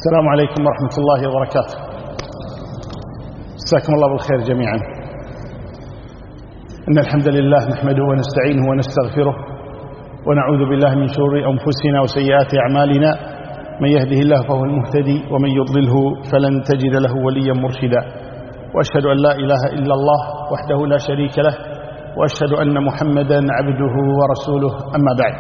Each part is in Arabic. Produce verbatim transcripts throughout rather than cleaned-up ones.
السلام عليكم ورحمة الله وبركاته. مساكم الله بالخير جميعا. إن الحمد لله نحمده ونستعينه ونستغفره ونعوذ بالله من شرور أنفسنا وسيئات أعمالنا، من يهده الله فهو المهتدي ومن يضلله فلن تجد له وليا مرشدا، وأشهد أن لا إله إلا الله وحده لا شريك له، وأشهد أن محمدا عبده ورسوله. أما بعد،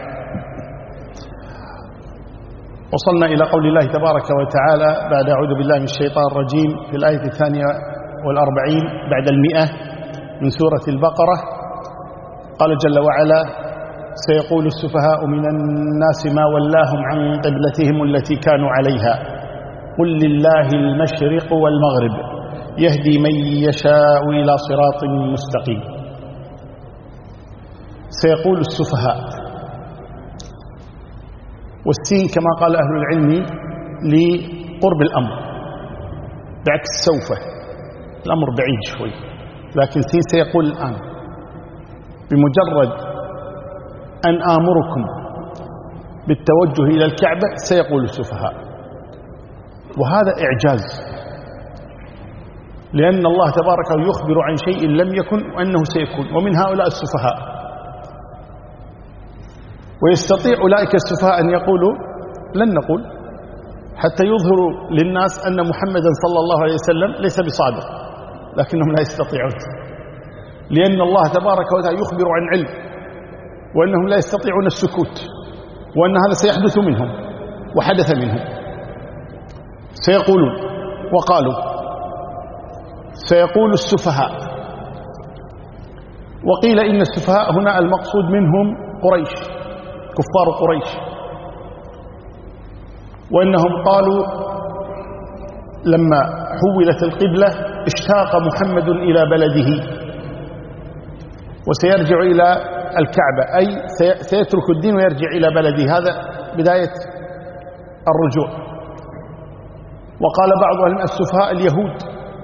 وصلنا إلى قول الله تبارك وتعالى بعد أعوذ بالله من الشيطان الرجيم في الآية الثانية والأربعين بعد المئة من سورة البقرة. قال جل وعلا: سيقول السفهاء من الناس ما ولاهم عن قبلتهم التي كانوا عليها قل لله المشرق والمغرب يهدي من يشاء إلى صراط مستقيم. سيقول السفهاء، والسين كما قال أهل العلم لقرب الأمر، بعكس سوف، الأمر بعيد شوي، لكن سين سيقول الآن. بمجرد أن آمركم بالتوجه إلى الكعبة سيقول السفهاء، وهذا إعجاز، لأن الله تبارك يخبر عن شيء لم يكن وأنه سيكون، ومن هؤلاء السفهاء. ويستطيع أولئك السفهاء أن يقولوا لن نقول، حتى يظهروا للناس أن محمدا صلى الله عليه وسلم ليس بصادق، لكنهم لا يستطيعون، لأن الله تبارك وتعالى يخبر عن علم، وأنهم لا يستطيعون السكوت، وأن هذا سيحدث منهم وحدث منهم. سيقولون، وقالوا سيقول السفهاء. وقيل إن السفهاء هنا المقصود منهم قريش، كفار قريش، وإنهم قالوا لما حولت القبلة اشتاق محمد إلى بلده وسيرجع إلى الكعبة، أي سيترك الدين ويرجع إلى بلده، هذا بداية الرجوع. وقال بعض أهل السفهاء اليهود،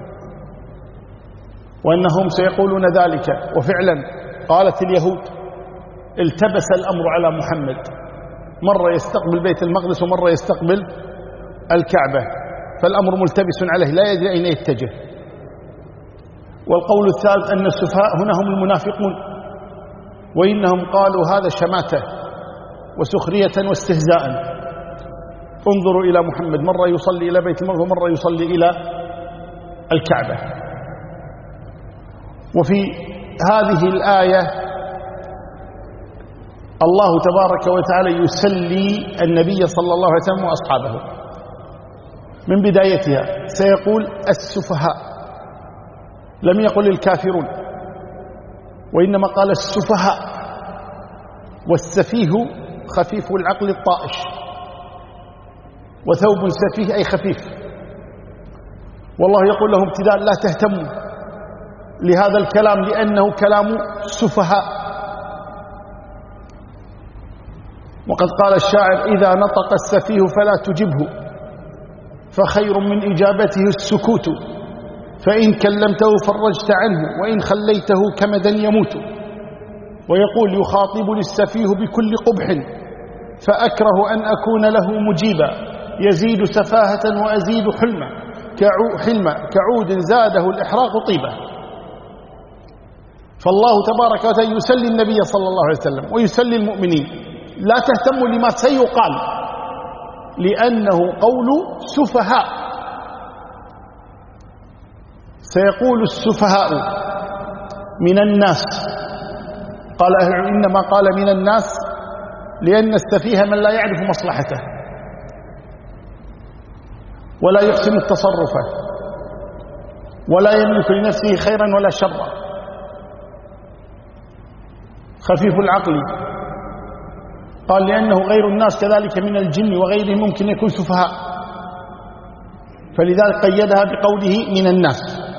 وأنهم سيقولون ذلك، وفعلا قالت اليهود التبس الأمر على محمد، مرة يستقبل بيت المقدس ومرة يستقبل الكعبة، فالأمر ملتبس عليه لا يدري أين يتجه. والقول الثالث أن السفهاء هنا هم المنافقون، وإنهم قالوا هذا شماتة وسخرية واستهزاء. انظروا إلى محمد، مرة يصلي إلى بيت المقدس ومرة يصلي إلى الكعبة. وفي هذه الآية الله تبارك وتعالى يسلي النبي صلى الله عليه وسلم وأصحابه من بدايتها. سيقول السفهاء، لم يقل الكافرون، وإنما قال السفهاء. والسفيه خفيف العقل الطائش، وثوب سفيه أي خفيف. والله يقول لهم ابتداء لا تهتموا لهذا الكلام لأنه كلام سفهاء. وقد قال الشاعر: إذا نطق السفيه فلا تجبه، فخير من إجابته السكوت، فإن كلمته فرجت عنه، وإن خليته كمدا يموت. ويقول: يخاطبني السفيه بكل قبح، فأكره أن أكون له مجيبا، يزيد سفاهة وأزيد حلما، حلما كعود زاده الإحراق طيبا. فالله تبارك وتعالى يسلي النبي صلى الله عليه وسلم ويسلي المؤمنين، لا تهتموا لما سيقال، لأنه قول سفهاء. سيقول السفهاء من الناس. قال أهل العلم إنما قال من الناس لأن السفيه من لا يعرف مصلحته ولا يحسن التصرف ولا يملك لنفسه خيرا ولا شرا، خفيف العقل. قال لأنه غير الناس كذلك من الجن وغيرهم ممكن يكون سفهاء، فلذلك قيدها بقوله من الناس.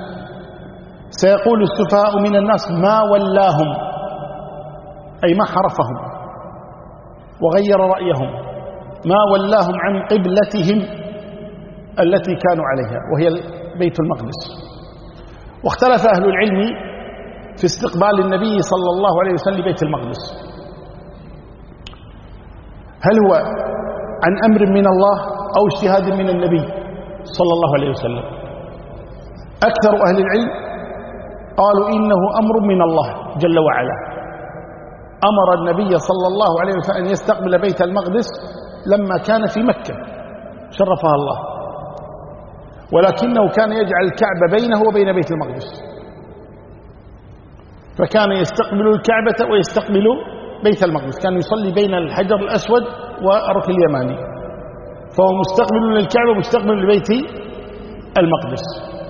سيقول السفهاء من الناس ما ولاهم، أي ما حرفهم وغير رأيهم، ما ولاهم عن قبلتهم التي كانوا عليها وهي بيت المقدس. واختلف أهل العلم في استقبال النبي صلى الله عليه وسلم بيت المقدس، هل هو عن أمر من الله أو اجتهاد من النبي صلى الله عليه وسلم. أكثر أهل العلم قالوا إنه أمر من الله جل وعلا، أمر النبي صلى الله عليه وسلم أن يستقبل بيت المقدس لما كان في مكة شرفها الله، ولكنه كان يجعل الكعبة بينه وبين بيت المقدس، فكان يستقبل الكعبة ويستقبل بيت المقدس، كان يصلي بين الحجر الأسود والركن اليماني، فهو مستقبل للكعبة ومستقبل لبيت المقدس.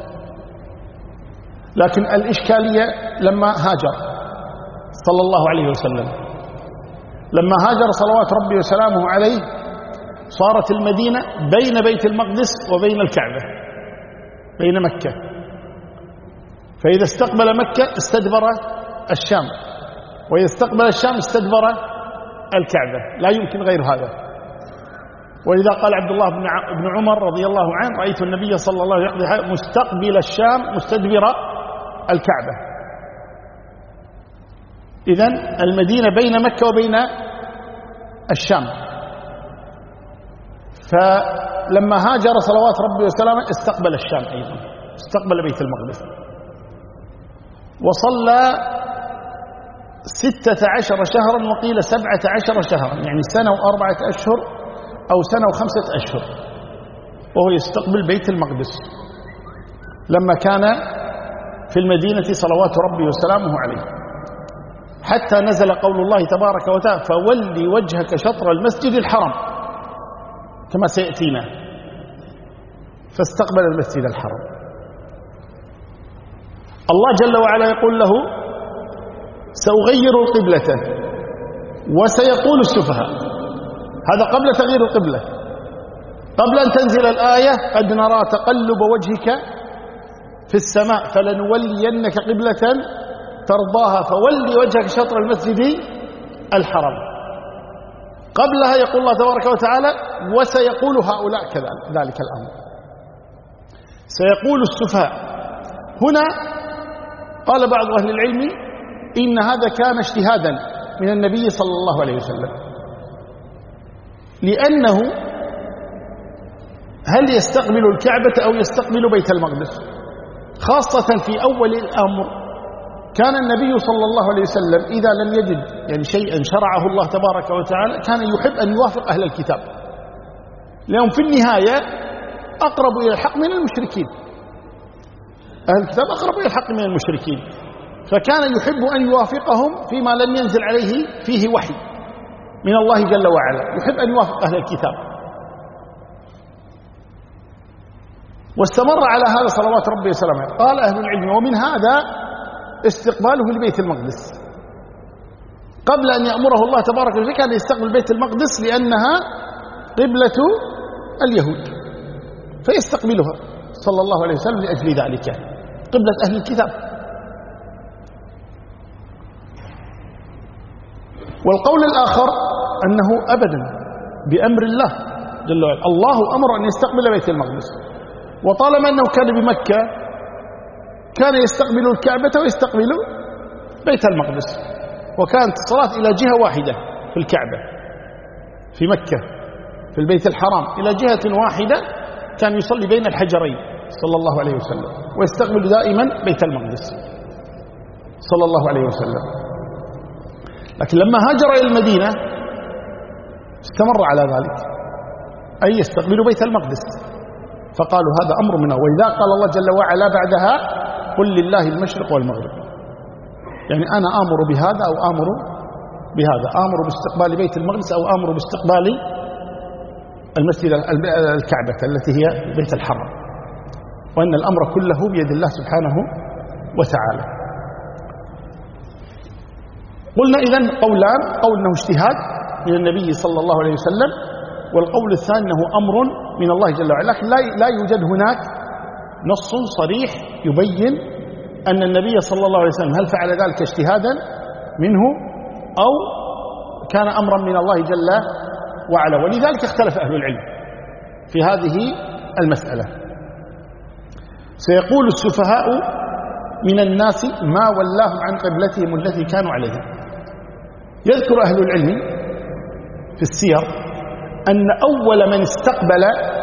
لكن الإشكالية لما هاجر صلى الله عليه وسلم، لما هاجر صلوات ربي وسلامه عليه صارت المدينة بين بيت المقدس وبين الكعبة، بين مكة، فإذا استقبل مكة استدبر الشام، وإذا استقبل الشام استدبر الكعبة، لا يمكن غير هذا. وإذا قال عبد الله بن عمر رضي الله عنه: رأيت النبي صلى الله عليه وسلم مستقبل الشام مستدبر الكعبة. إذن المدينة بين مكة وبين الشام، فلما هاجر صلوات ربي وسلامه استقبل الشام أيضا، استقبل بيت المقدس، وصلى ستة عشر شهرا وقيل سبعة عشر شهرا، يعني سنة وأربعة أشهر أو سنة وخمسة أشهر وهو يستقبل بيت المقدس لما كان في المدينة صلوات ربي وسلامه عليه، حتى نزل قول الله تبارك وتعالى: فولي وجهك شطر المسجد الحرام، كما سيأتينا، فاستقبل المسجد الحرام. الله جل وعلا يقول له: سأغير القبلة وسيقول السفهاء. هذا قبل تغيير القبلة، قبل أن تنزل الآية: قد نرى تقلب وجهك في السماء فلنولينك قبلة ترضاها فولي وجهك شطر المسجد الحرام. قبلها يقول الله تبارك وتعالى: وسيقول هؤلاء كذلك الأمر، سيقول السفهاء. هنا قال بعض أهل العلم إن هذا كان اجتهادا من النبي صلى الله عليه وسلم، لأنه هل يستقبل الكعبة أو يستقبل بيت المقدس؟ خاصة في أول الأمر كان النبي صلى الله عليه وسلم إذا لم يجد يعني شيئا شرعه الله تبارك وتعالى كان يحب أن يوافق أهل الكتاب، لأنهم في النهاية أقرب إلى الحق من المشركين، أهل الكتاب أقرب إلى الحق من المشركين، فكان يحب أن يوافقهم فيما لم ينزل عليه فيه وحي من الله جل وعلا، يحب أن يوافق أهل الكتاب. واستمر على هذا صلوات ربي وسلامه. قال أهل العلم: ومن هذا استقباله لبيت المقدس، قبل أن يأمره الله تبارك وتعالى كان يستقبل بيت المقدس لأنها قبلة اليهود، فيستقبلها صلى الله عليه وسلم لأجل ذلك، قبلة أهل الكتاب. والقول الآخر أنه أبدا بأمر الله جل وعلا، الله أمر أن يستقبل بيت المقدس، وطالما أنه كان بمكة كان يستقبل الكعبة ويستقبل بيت المقدس، وكانت الصلاة إلى جهة واحدة في الكعبة في مكة في البيت الحرام، إلى جهة واحدة كان يصلي بين الحجرين صلى الله عليه وسلم، ويستقبل دائما بيت المقدس صلى الله عليه وسلم. لكن لما هاجر إلى المدينة استمر على ذلك، أي يستقبل بيت المقدس، فقالوا هذا أمر منه. وإذا قال الله جل وعلا بعدها: قل لله المشرق والمغرب، يعني أنا آمر بهذا أو آمر بهذا، آمر باستقبال بيت المقدس أو آمر باستقبال المسجد الكعبة التي هي بيت الحرام، وأن الأمر كله بيد الله سبحانه وتعالى. قلنا إذن قولان: قول أنه اجتهاد من النبي صلى الله عليه وسلم، والقول الثاني أنه أمر من الله جل وعلا، لكن لا يوجد هناك نص صريح يبين أن النبي صلى الله عليه وسلم هل فعل ذلك اجتهادا منه أو كان أمرا من الله جل وعلا، ولذلك اختلف أهل العلم في هذه المسألة. سيقول السفهاء من الناس ما ولاهم عن قبلتهم التي كانوا عليها. يذكر أهل العلم في السير أن أول من استقبل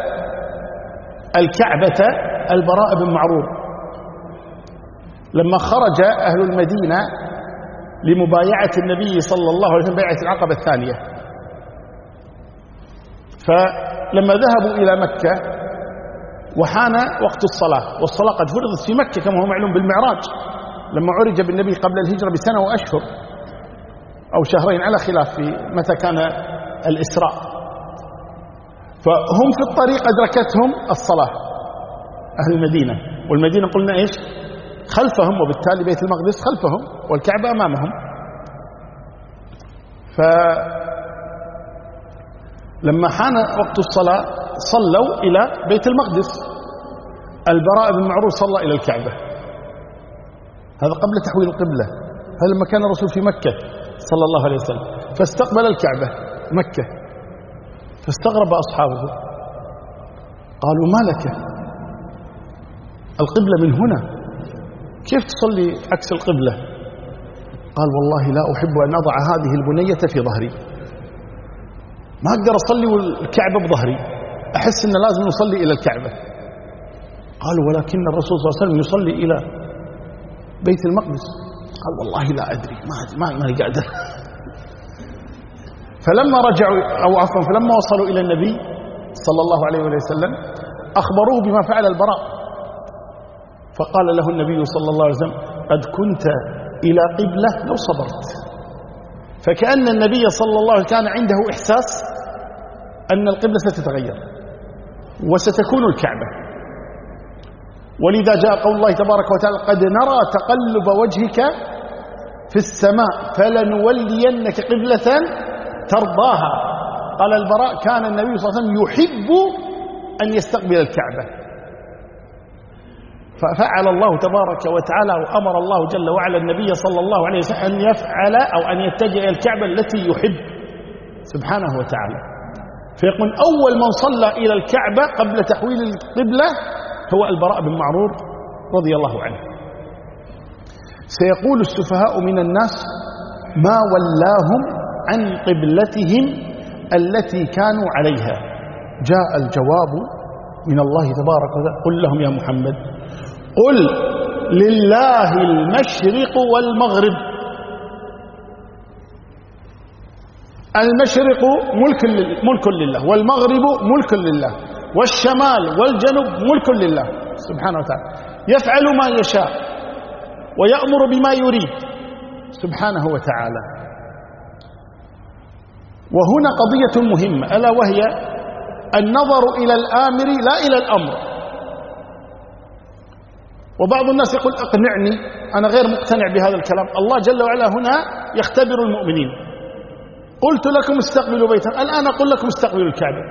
الكعبة البراء بن معرور لما خرج أهل المدينة لمبايعة النبي صلى الله عليه وسلم بيعة العقبة الثانية، فلما ذهبوا إلى مكة وحان وقت الصلاة، والصلاة قد فرضت في مكة كما هو معلوم بالمعراج لما عرج بالنبي قبل الهجرة بسنة وأشهر أو شهرين على خلاف في متى كان الإسراء، فهم في الطريق أدركتهم الصلاة أهل المدينة، والمدينة قلنا إيش خلفهم، وبالتالي بيت المقدس خلفهم والكعبة أمامهم. فلما حان وقت الصلاة صلوا إلى بيت المقدس، البراء بن معرور صلى إلى الكعبة، هذا قبل تحويل القبلة، هذا لما كان الرسول في مكة صلى الله عليه وسلم، فاستقبل الكعبة مكة، فاستغرب أصحابه قالوا ما لك، القبلة من هنا، كيف تصلي عكس القبلة؟ قال والله لا أحب أن أضع هذه البنية في ظهري، ما أقدر أصلي والكعبة بظهري، أحس أن لازم نصلي إلى الكعبة. قالوا ولكن الرسول صلى الله عليه وسلم يصلي إلى بيت المقدس. قال والله لا أدري، ما ما ما قادر. فلما رجعوا أو عفوا فلما وصلوا إلى النبي صلى الله عليه وسلم أخبروه بما فعل البراء، فقال له النبي صلى الله عليه وسلم قد كنت إلى قبلة لو صبرت. فكأن النبي صلى الله عليه وسلم كان عنده إحساس أن القبلة ستتغير وستكون الكعبة، ولذا جاء قول الله تبارك وتعالى قد نرى تقلب وجهك في السماء فلنولينك قبلة ترضاها. قال البراء كان النبي صلى الله عليه وسلم يحب أن يستقبل الكعبة، ففعل الله تبارك وتعالى وأمر الله جل وعلا النبي صلى الله عليه وسلم أن يفعل أو أن يتجه إلى الكعبة التي يحب سبحانه وتعالى. فيقول أول من صلى إلى الكعبة قبل تحويل القبلة هو البراء بن معرور رضي الله عنه. سيقول السفهاء من الناس ما ولاهم عن قبلتهم التي كانوا عليها. جاء الجواب من الله تبارك وتعالى قل لهم يا محمد قل لله المشرق والمغرب. المشرق ملك ملك لله، والمغرب ملك لله، والشمال والجنوب ملك لله سبحانه وتعالى، يفعل ما يشاء ويأمر بما يريد سبحانه وتعالى. وهنا قضية مهمة ألا وهي النظر إلى الآمر لا إلى الأمر. وبعض الناس يقول اقنعني، أنا غير مقتنع بهذا الكلام. الله جل وعلا هنا يختبر المؤمنين. قلت لكم استقبلوا بيتا، الآن أقول لكم استقبلوا الكعبة.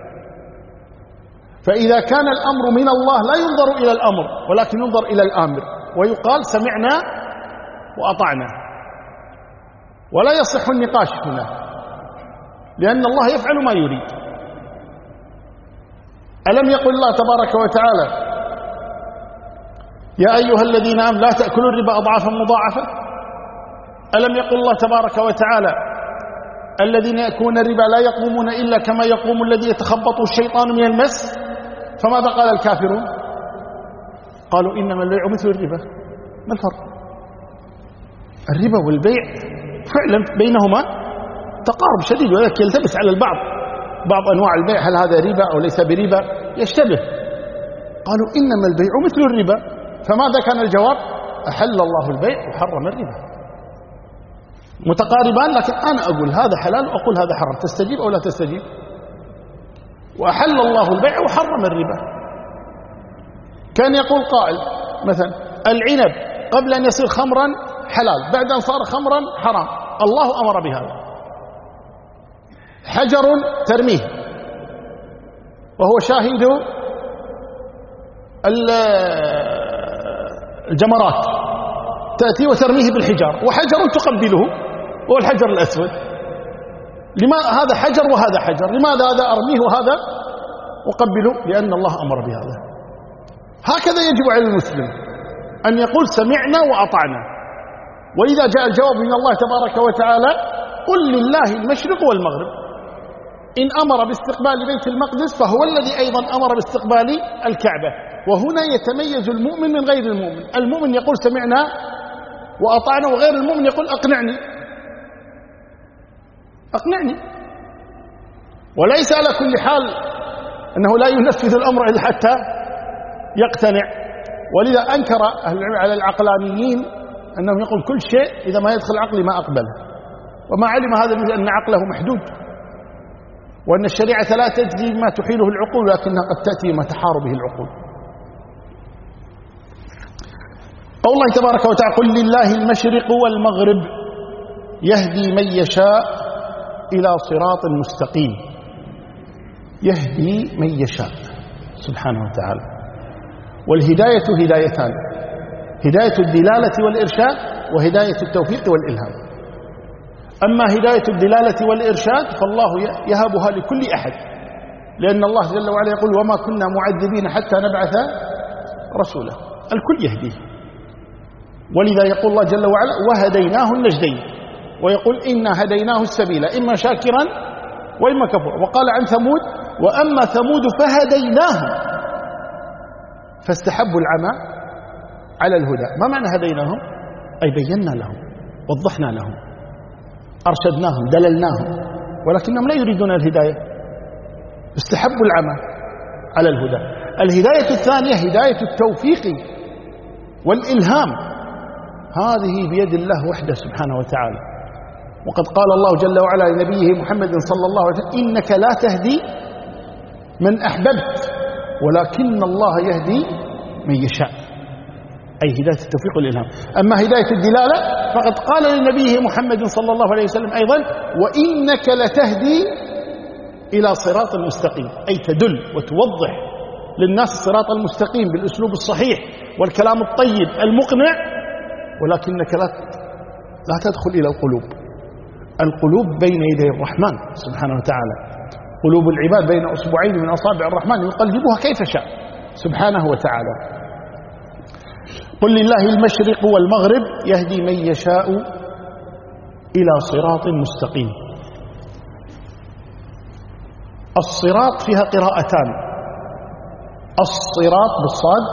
فإذا كان الأمر من الله لا ينظر إلى الأمر ولكن ينظر إلى الآمر، ويقال سمعنا وأطعنا، ولا يصح النقاش هنا لأن الله يفعل ما يريد. ألم يقل الله تبارك وتعالى يا أيها الذين آمنوا لا تأكلوا الربا أضعافا مضاعفة؟ ألم يقل الله تبارك وتعالى الذين يأكلون الربا لا يقومون إلا كما يقوم الذي يتخبطه الشيطان من المس؟ فماذا قال الكافرون؟ قالوا إنما البيع مثل الربا. ما الفرق؟ الربا والبيع فعلا بينهما تقارب شديد، ولكن يلتبس على البعض بعض أنواع البيع، هل هذا ربا أو ليس بربا يشتبه. قالوا إنما البيع مثل الربا، فماذا كان الجواب؟ أحل الله البيع وحرم الربا. متقاربان، لكن أنا أقول هذا حلال وأقول هذا حرام، تستجيب أو لا تستجيب؟ وأحل الله البيع وحرم الربا. كان يقول قائل مثلا العنب قبل أن يصير خمرا حلال، بعد أن صار خمرا حرام، الله أمر بهذا. حجر ترميه وهو شاهد الجمرات تأتي وترميه بالحجار، وحجر تقبله وهو الحجر الأسود. لماذا هذا حجر وهذا حجر؟ لماذا هذا أرميه وهذا أقبله؟ لأن الله أمر بهذا. هكذا يجب على المسلم أن يقول سمعنا وأطعنا. وإذا جاء الجواب من الله تبارك وتعالى قل لله المشرق والمغرب، إن أمر باستقبال بيت المقدس فهو الذي أيضا أمر باستقبال الكعبة. وهنا يتميز المؤمن من غير المؤمن. المؤمن يقول سمعنا وأطعنا، وغير المؤمن يقول أقنعني أقنعني، وليس على كل حال أنه لا ينفذ الأمر إلا حتى يقتنع. ولذا أنكر أهل العلم على العقلانيين أنهم يقول كل شيء إذا ما يدخل عقلي ما أقبله، وما علم هذا أن عقله محدود، وأن الشريعة لا تجزي ما تحيله العقول، لكنها قد تأتي ما تحار به العقول. قول الله تبارك وتعالى قل لله المشرق والمغرب يهدي من يشاء إلى صراط مستقيم. يهدي من يشاء سبحانه وتعالى. والهداية هدايتان: هداية الدلالة والإرشاد، وهداية التوفيق والإلهام. أما هداية الدلالة والإرشاد فالله يهبها لكل أحد، لأن الله جل وعلا يقول وما كنا معذبين حتى نبعث رسولا. الكل يهديه. ولذا يقول الله جل وعلا وهديناه النجدين، ويقول إنا هديناه السبيل إما شاكرا وإما كفورا. وقال عن ثمود وأما ثمود فهديناهم فاستحبوا العمى على الهدى. ما معنى هديناهم؟ أي بينا لهم، وضحنا لهم، أرشدناهم، دللناهم، ولكنهم لا يريدون الهداية، استحبوا العمى على الهدى. الهداية الثانية هداية التوفيق والإلهام، هذه بيد الله وحده سبحانه وتعالى. وقد قال الله جل وعلا لنبيه محمد صلى الله عليه وسلم إنك لا تهدي من أحببت ولكن الله يهدي من يشاء، أي هداية التوفيق والإلهام. أما هداية الدلالة فقد قال لنبيه محمد صلى الله عليه وسلم أيضا وإنك لتهدي إلى صراط مستقيم، أي تدل وتوضح للناس الصراط المستقيم بالأسلوب الصحيح والكلام الطيب المقنع، ولكنك لا لا تدخل إلى القلوب. القلوب بين يدي الرحمن سبحانه وتعالى، قلوب العباد بين أصبعين من أصابع الرحمن يقلبها كيف شاء سبحانه وتعالى. قل لله المشرق والمغرب يهدي من يشاء إلى صراط مستقيم. الصراط فيها قراءتان: الصراط بالصاد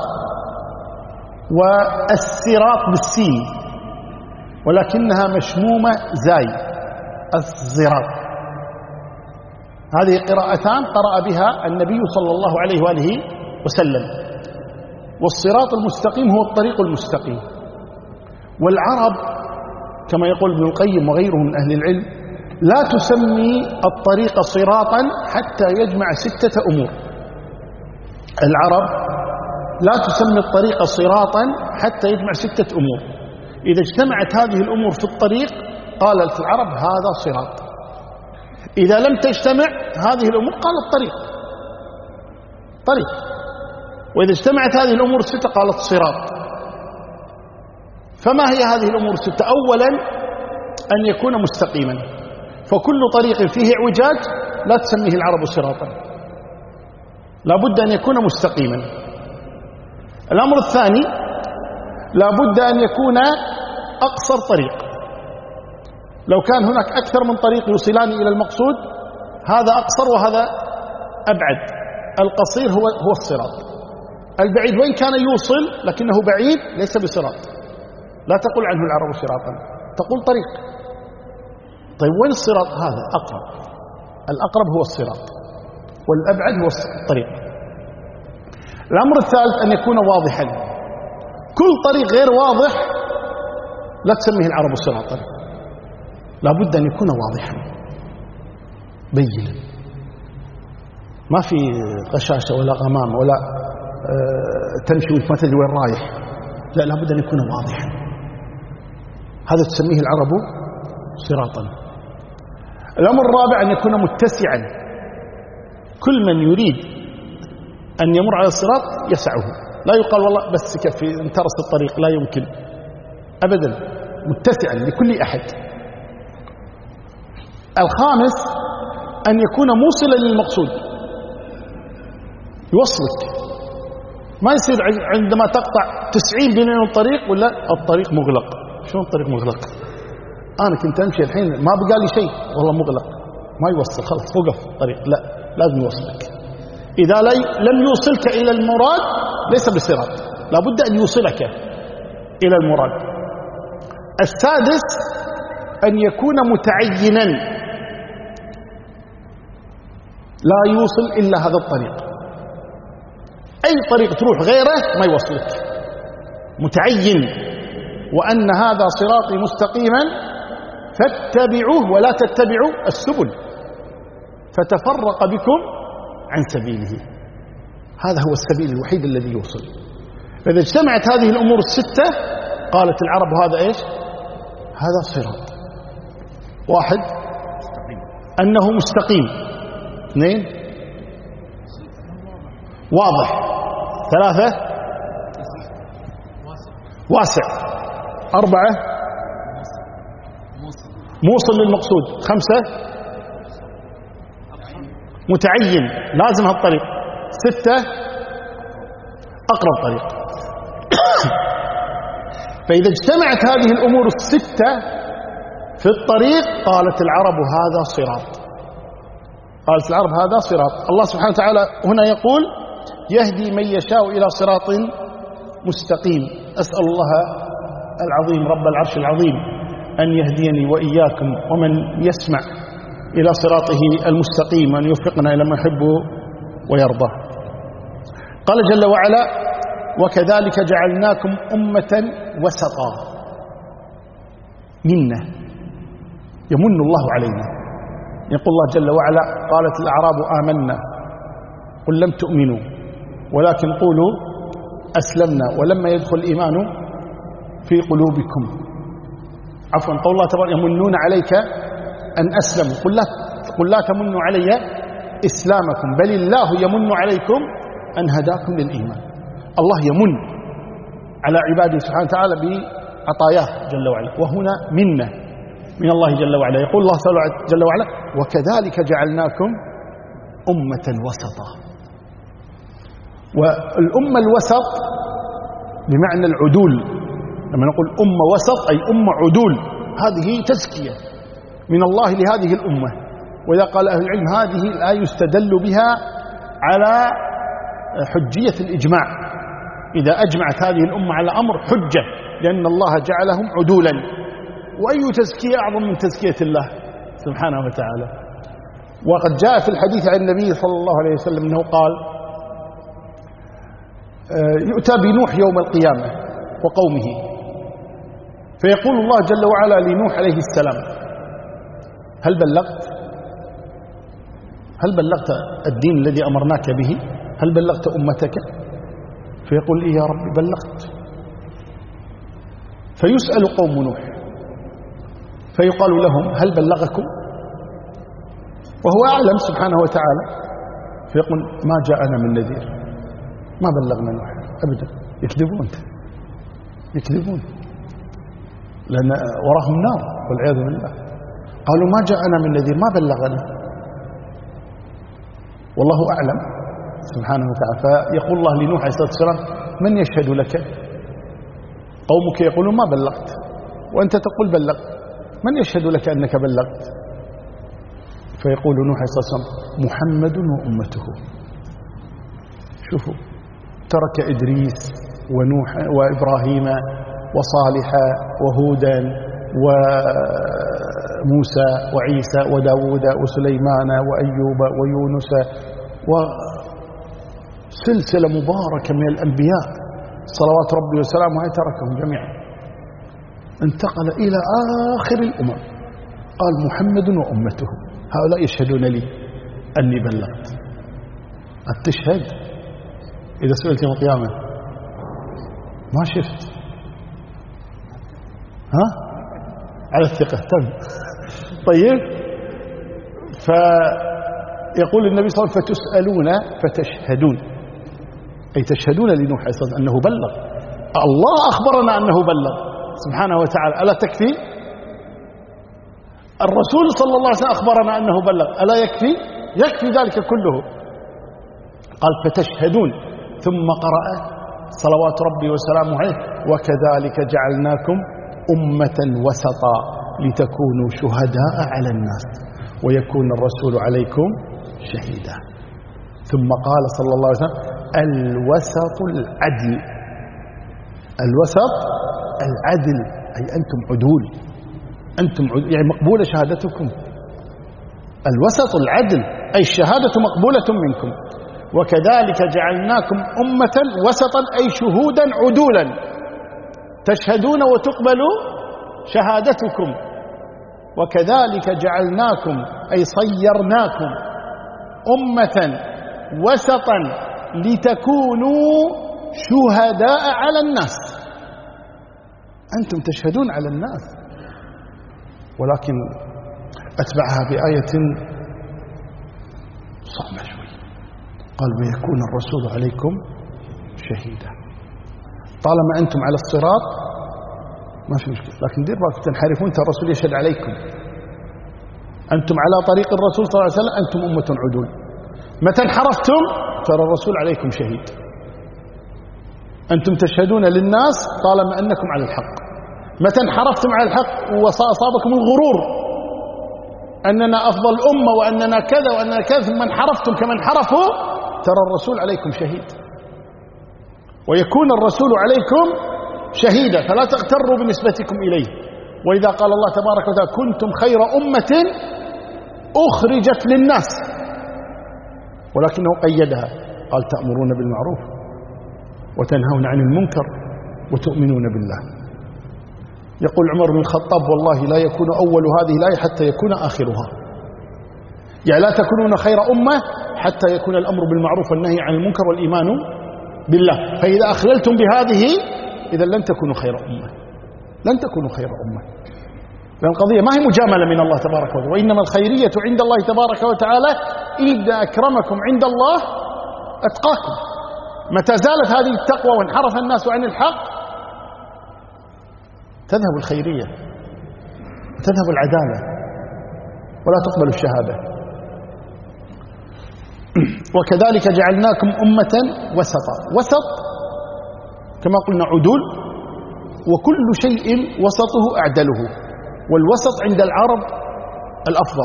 والصراط بالسين، ولكنها مشمومة زاي الصراط. هذه قراءتان قرأ بها النبي صلى الله عليه وآله وسلم. والصراط المستقيم هو الطريق المستقيم. والعرب كما يقول ابن القيم وغيره من أهل العلم لا تسمي الطريق صراطا حتى يجمع ستة أمور. العرب لا تسمي الطريق صراطا حتى يجمع ستة أمور. إذا اجتمعت هذه الأمور في الطريق قالت العرب هذا صراط. إذا لم تجتمع هذه الأمور قالت طريق طريق. وإذا اجتمعت هذه الأمور الستة قالت صراط. فما هي هذه الأمور الستة؟ أولا أن يكون مستقيما، فكل طريق فيه اعوجاج لا تسميه العرب صراطا، لا بد أن يكون مستقيما. الأمر الثاني لا بد أن يكون أقصر طريق. لو كان هناك أكثر من طريق يوصلان إلى المقصود هذا أقصر وهذا أبعد. القصير هو هو الصراط. البعيد وإن كان يوصل لكنه بعيد ليس بصراط، لا تقول عنه العرب صراطا، تقول طريق. طيب وين الصراط؟ هذا أقرب. الأقرب هو الصراط والأبعد هو الطريق. الأمر الثالث أن يكون واضحا. كل طريق غير واضح لا تسميه العرب صراطا، لا بد أن يكون واضحا بينا، ما في غشاشة ولا غمام ولا آه تمشي وما تدري وين رايح، لا لا بد أن يكون واضحا. هذا تسميه العرب صراطا. الأمر الرابع أن يكون متسعا، كل من يريد أن يمر على الصراط يسعه، لا يقال والله بس كفي انترس الطريق، لا يمكن أبدا، متسعا لكل أحد. الخامس أن يكون موصلا للمقصود، يوصلك، ما يصير عندما تقطع تسعين بالمئة من الطريق ولا الطريق مغلق. شلون الطريق مغلق؟ أنا كنت أمشي الحين ما بقى لي شيء والله مغلق، ما يوصل، خلاص وقف الطريق، لا لازم يوصلك. إذا لم يوصلك إلى المراد ليس بصراط، لابد أن يوصلك إلى المراد. السادس أن يكون متعينا، لا يوصل إلا هذا الطريق، أي طريق تروح غيره ما يوصلك. متعين، وأن هذا صراطي مستقيما فاتبعوه ولا تتبعوا السبل فتفرق بكم عن سبيله. هذا هو السبيل الوحيد الذي يوصل. فإذا اجتمعت هذه الأمور الستة قالت العرب هذا إيش؟ هذا صراط. واحد أنه مستقيم، اثنين واضح، ثلاثة واسع، أربعة موصل للمقصود، خمسة متعين لازم هالطريق، ستة أقرب طريق. فإذا اجتمعت هذه الأمور الستة في الطريق قالت العرب هذا صراط. قالت العرب هذا صراط. الله سبحانه وتعالى هنا يقول يهدي من يشاء إلى صراط مستقيم. أسأل الله العظيم رب العرش العظيم أن يهديني وإياكم ومن يسمع إلى صراطه المستقيم، وأن يوفقنا إلى ما يحب ويرضى. قال جل وعلا وكذلك جعلناكم أمة وسطا. منا يمن الله علينا. يقول الله جل وعلا قالت الأعراب آمنا قل لم تؤمنوا ولكن قولوا أسلمنا ولما يدخل الإيمان في قلوبكم. عفوا قول الله تبارك يمنون عليك أن أسلموا، قل لا, قل لا تمنوا علي إسلامكم بل الله يمن عليكم أن هداكم للإيمان. الله يمن على عباده سبحانه وتعالى بعطاياه جل وعلا، وهنا منة من الله جل وعلا. يقول الله جل وعلا وكذلك جعلناكم أمة وسطا. والأمة الوسط بمعنى العدول. لما نقول أمة وسط أي أمة عدول، هذه تزكية من الله لهذه الأمة. وإذا قال أهل العلم هذه الآية يستدل بها على حجية الإجماع. إذا أجمعت هذه الأمة على أمر حجة، لأن الله جعلهم عدولا. وأي تزكية أعظم من تزكية الله سبحانه وتعالى. وقد جاء في الحديث عن النبي صلى الله عليه وسلم أنه قال يؤتى بنوح يوم القيامة وقومه فيقول الله جل وعلا لنوح عليه السلام هل بلغت؟ هل بلغت الدين الذي أمرناك به؟ هل بلغت أمتك؟ فيقول إيه يا رب بلغت. فيسأل قوم نوح فيقال لهم هل بلغكم؟ وهو أعلم سبحانه وتعالى. فيقول ما جاءنا من نذير، ما بلغنا نوح أبدا. يكذبون يكذبون لأن وراهم النار والعياذ بالله. قالوا ما جاءنا من نذير، ما بلغنا. والله أعلم سبحانه وتعالى. فيقول الله لنوح عليه الصلاة والسلام من يشهد لك؟ قومك يقولون ما بلغت وأنت تقول بلغت، من يشهد لك أنك بلغت؟ فيقول نوح عليه الصلاة والسلام محمد وأمته. شوفوا ترك إدريس ونوح وإبراهيم وصالحا وهودا وموسى وعيسى وداود وسليمان وأيوب ويونس وسلسلة مباركة من الأنبياء صلوات ربي وسلامه عليه، تركهم جميعا انتقل إلى آخر الأمم. قال محمد وأمته هؤلاء يشهدون لي أني بلغت. التشهد إذا سئلت يوم القيامة ما شفت ها على الثقة تم. طيب فيقول النبي صلى الله عليه وسلم فتسألون فتشهدون، أي تشهدون لنوح عليه الصلاة والسلام أنه بلغ. الله أخبرنا أنه بلغ سبحانه وتعالى، ألا تكفي؟ الرسول صلى الله عليه وسلم أخبرنا أنه بلغ، ألا يكفي؟ يكفي ذلك كله. قال فتشهدون، ثم قرأ صلوات ربي وسلامه عليه وكذلك جعلناكم أمة وسطا لتكونوا شهداء على الناس ويكون الرسول عليكم شهيدا. ثم قال صلى الله عليه وسلم الوسط العدل. الوسط العدل أي أنتم عدول، أنتم عدول يعني مقبولة شهادتكم. الوسط العدل أي الشهادة مقبولة منكم. وكذلك جعلناكم أمة وسطا أي شهودا عدولا تشهدون وتقبل شهادتكم. وكذلك جعلناكم أي صيرناكم أمة وسطا لتكونوا شهداء على الناس. أنتم تشهدون على الناس، ولكن أتبعها بآية صعبة شوي، قال ويكون الرسول عليكم شهيدا. طالما أنتم على الصراط ما في مشكلة، لكن دير بالكم تنحرفون ترى الرسول يشهد عليكم. أنتم على طريق الرسول صلى الله عليه وسلم أنتم أمة عدول، متى انحرفتم ترى الرسول عليكم شهيد. أنتم تشهدون للناس طالما أنكم على الحق، متى انحرفتم على الحق وأصابكم الغرور أننا أفضل أمة وأننا كذا وأننا كذا ثم انحرفتم كما انحرفوا ترى الرسول عليكم شهيد. ويكون الرسول عليكم شهيدا، فلا تغتروا بنسبتكم إليه. وإذا قال الله تبارك وتعالى كنتم خير أمة أخرجت للناس، ولكنه قيدها قال تأمرون بالمعروف وتنهون عن المنكر وتؤمنون بالله. يقول عمر بن الخطاب والله لا يكون أول هذه الآية حتى يكون آخرها، يعني لا تكونون خير أمة حتى يكون الأمر بالمعروف والنهي عن المنكر والإيمان بالله. فإذا أخللتم بهذه إذا لن تكونوا خير أمة، لن تكونوا خير أمة، لأن القضية ما هي مجاملة من الله تبارك وتعالى، وإنما الخيرية عند الله تبارك وتعالى إن أكرمكم عند الله أتقاكم. متى زالت هذه التقوى وانحرف الناس عن الحق تذهب الخيرية وتذهب العدالة ولا تقبل الشهادة. وكذلك جعلناكم أمة وسطا. وسط كما قلنا عدول، وكل شيء وسطه أعدله، والوسط عند العرب الأفضل،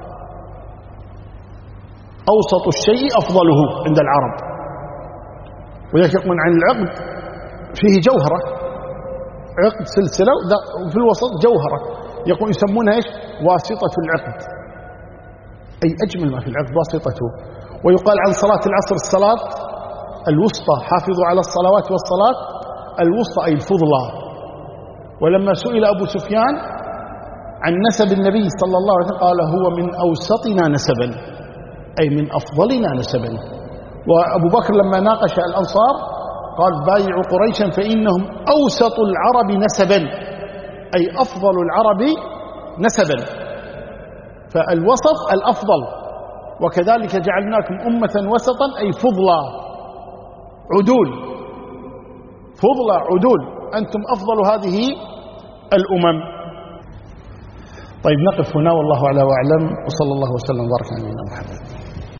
أوسط الشيء أفضله عند العرب. وذلك يقولون عن العقد فيه جوهرة، عقد سلسلة وفي الوسط جوهرة، يقول يسمونها إيش؟ واسطة العقد، أي أجمل ما في العقد واسطته. ويقال عن صلاة العصر الصلاة الوسطى، حافظوا على الصلوات والصلاة الوسطى أي الفضلى. ولما سئل أبو سفيان عن نسب النبي صلى الله عليه وسلم قال هو من أوسطنا نسبا، أي من أفضلنا نسبا. وأبو بكر لما ناقش الأنصار قال بايعوا قريشا فإنهم أوسط العرب نسبا، أي أفضل العرب نسبا، فالوسط الأفضل. وكذلك جعلناكم أمة وسطا أي فضلا عدول، فضلا عدول، أنتم أفضل هذه الأمم. طيب نقف هنا والله أعلى وأعلم، وصلى الله وسلم وبارك على نبينا محمد.